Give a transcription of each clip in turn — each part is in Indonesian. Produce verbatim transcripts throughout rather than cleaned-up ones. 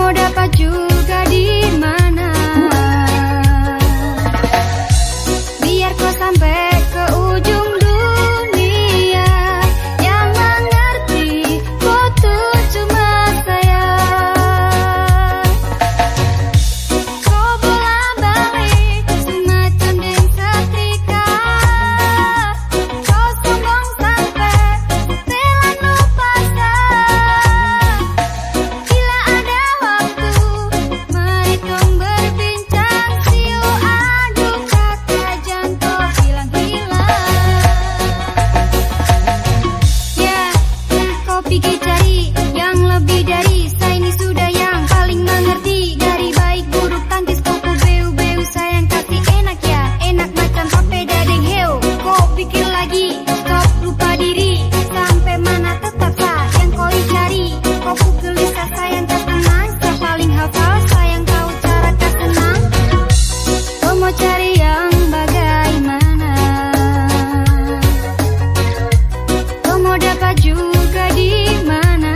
mau dapat juga di mana. Biar kau sampai ke ujung dunia, yang mengerti kau tuh cuma saya. Kau bola balik semacam den setrika, kau sombong sampai telan lupa saya. Bila ada waktu, mari tong berbincang, siu adu kata jantung hilang-hilang. Ya, kau pikir cari yang lebih dari saya, ini sudah yang paling mengerti. Dari baik buruk tangkis kuku beu-beu sayang kasih enak ya, enak macam papeda deng heo. Kau pikir lagi, stop lupa diri, sampai mana tetap sah yang kau cari. Kau pukul lisa sayang tak tenang, saya paling hafal sayang tahu cara tak senang. Kau mau cari yang bagaimana? Kau mau dapat juga di mana?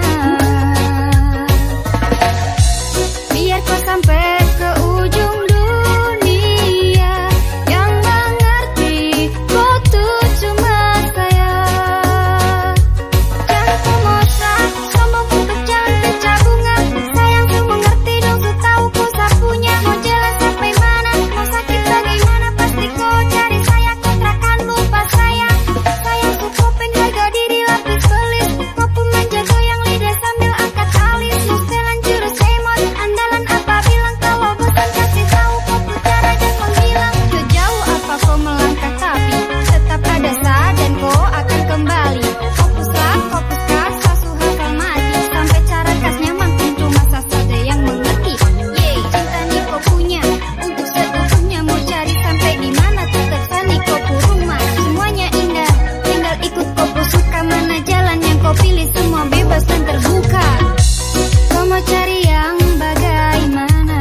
Biar kau sampai ke ujung dunia, yang mengerti kau tuh cuma saya. Jangan kau mosak, sombong untuk jangan pecah bunga. Sayang tuh mengerti dong, tuh tahu kau sapunya. Mau jalan sampai mana, mau sakit bagaimana, pasti kau cari saya, kau takkan lupa saya. Sayang tuh kau penjaga diri lapis belis, kau pun menjaga yang lidah sambil angkat alis. Lu setelan jurus emot, andalan apa bilang, kalau bosan kasih tahu kau tuh cara dan menghilang. Sejauh apa kau melangkah tapi tetap ada sah dan kau akan kembali. Fokuslah, fokuskan, sasu hafal mati, sampai cara kasnya makin cuma saja yang mengerti. Yeay, cinta nih kau punya, untuk seutuhnya mau cari sampai di mana tetap sani kau pu rumah. Semuanya indah, tinggal ikut kau pu suka, mana jalan yang kau pilih semua bebas dan terbuka. Kau mau cari yang bagaimana?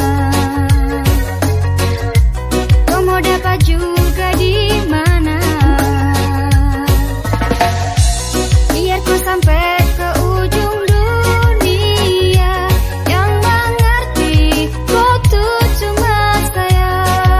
Kau mau dapat juga di mana? Biar kau sampai ke ujung dunia, yang mengerti kau tuh cuma saya.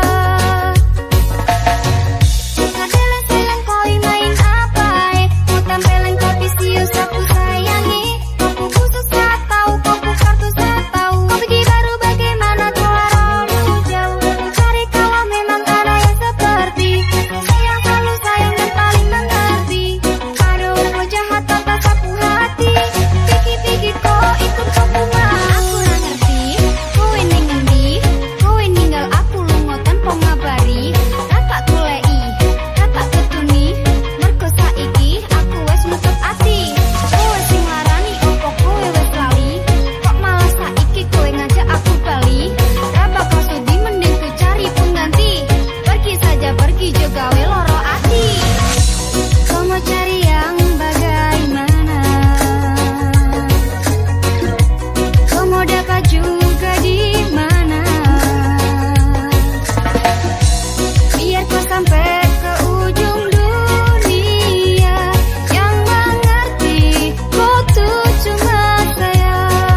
Suka deleng-deleng kau main apa eh? Mau tampeleng tapi siu sapu sayangi. Kau pu khusus tak tahu, kau pu kartu tak tahu. Kau pergi baru bagaimana kau lalu jauh. Cari kalau memang ada yang seperti sayang, selalu sayang dan paling mengerti. Aduh kau jahat tanpa sapu hati, pikir-pikir kau ikut kau puma. Aku nggak ngerti, kau ini ngendi, kau ini ninggal aku lungo tanpa ngabari. Kakak kulei, kakak ketuni, merko saiki aku wes nutup ati. Kowe sing larani opo kowe wes lali, kok malah saiki kowe ngajak aku bali. Raba kau sudi mending ku cari pengganti, pergi saja pergi juga we loro ati. Kau mau cari yang bagaimana? Kau mau dapat juga di mana? Biar kau sampai ke ujung dunia, yang mengerti kau tuh cuma saya.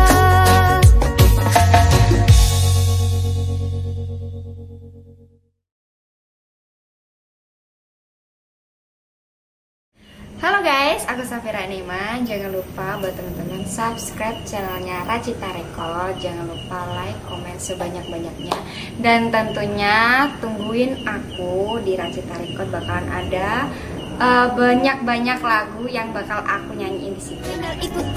Halo guys, aku Safira Nima. Jangan lupa buat teman-teman subscribe channelnya Racita Record. Jangan lupa like, komen sebanyak-banyaknya. Dan tentunya tungguin aku di Racita Record, bakalan ada uh, banyak-banyak lagu yang bakal aku nyanyiin di sini. Tinggal ikut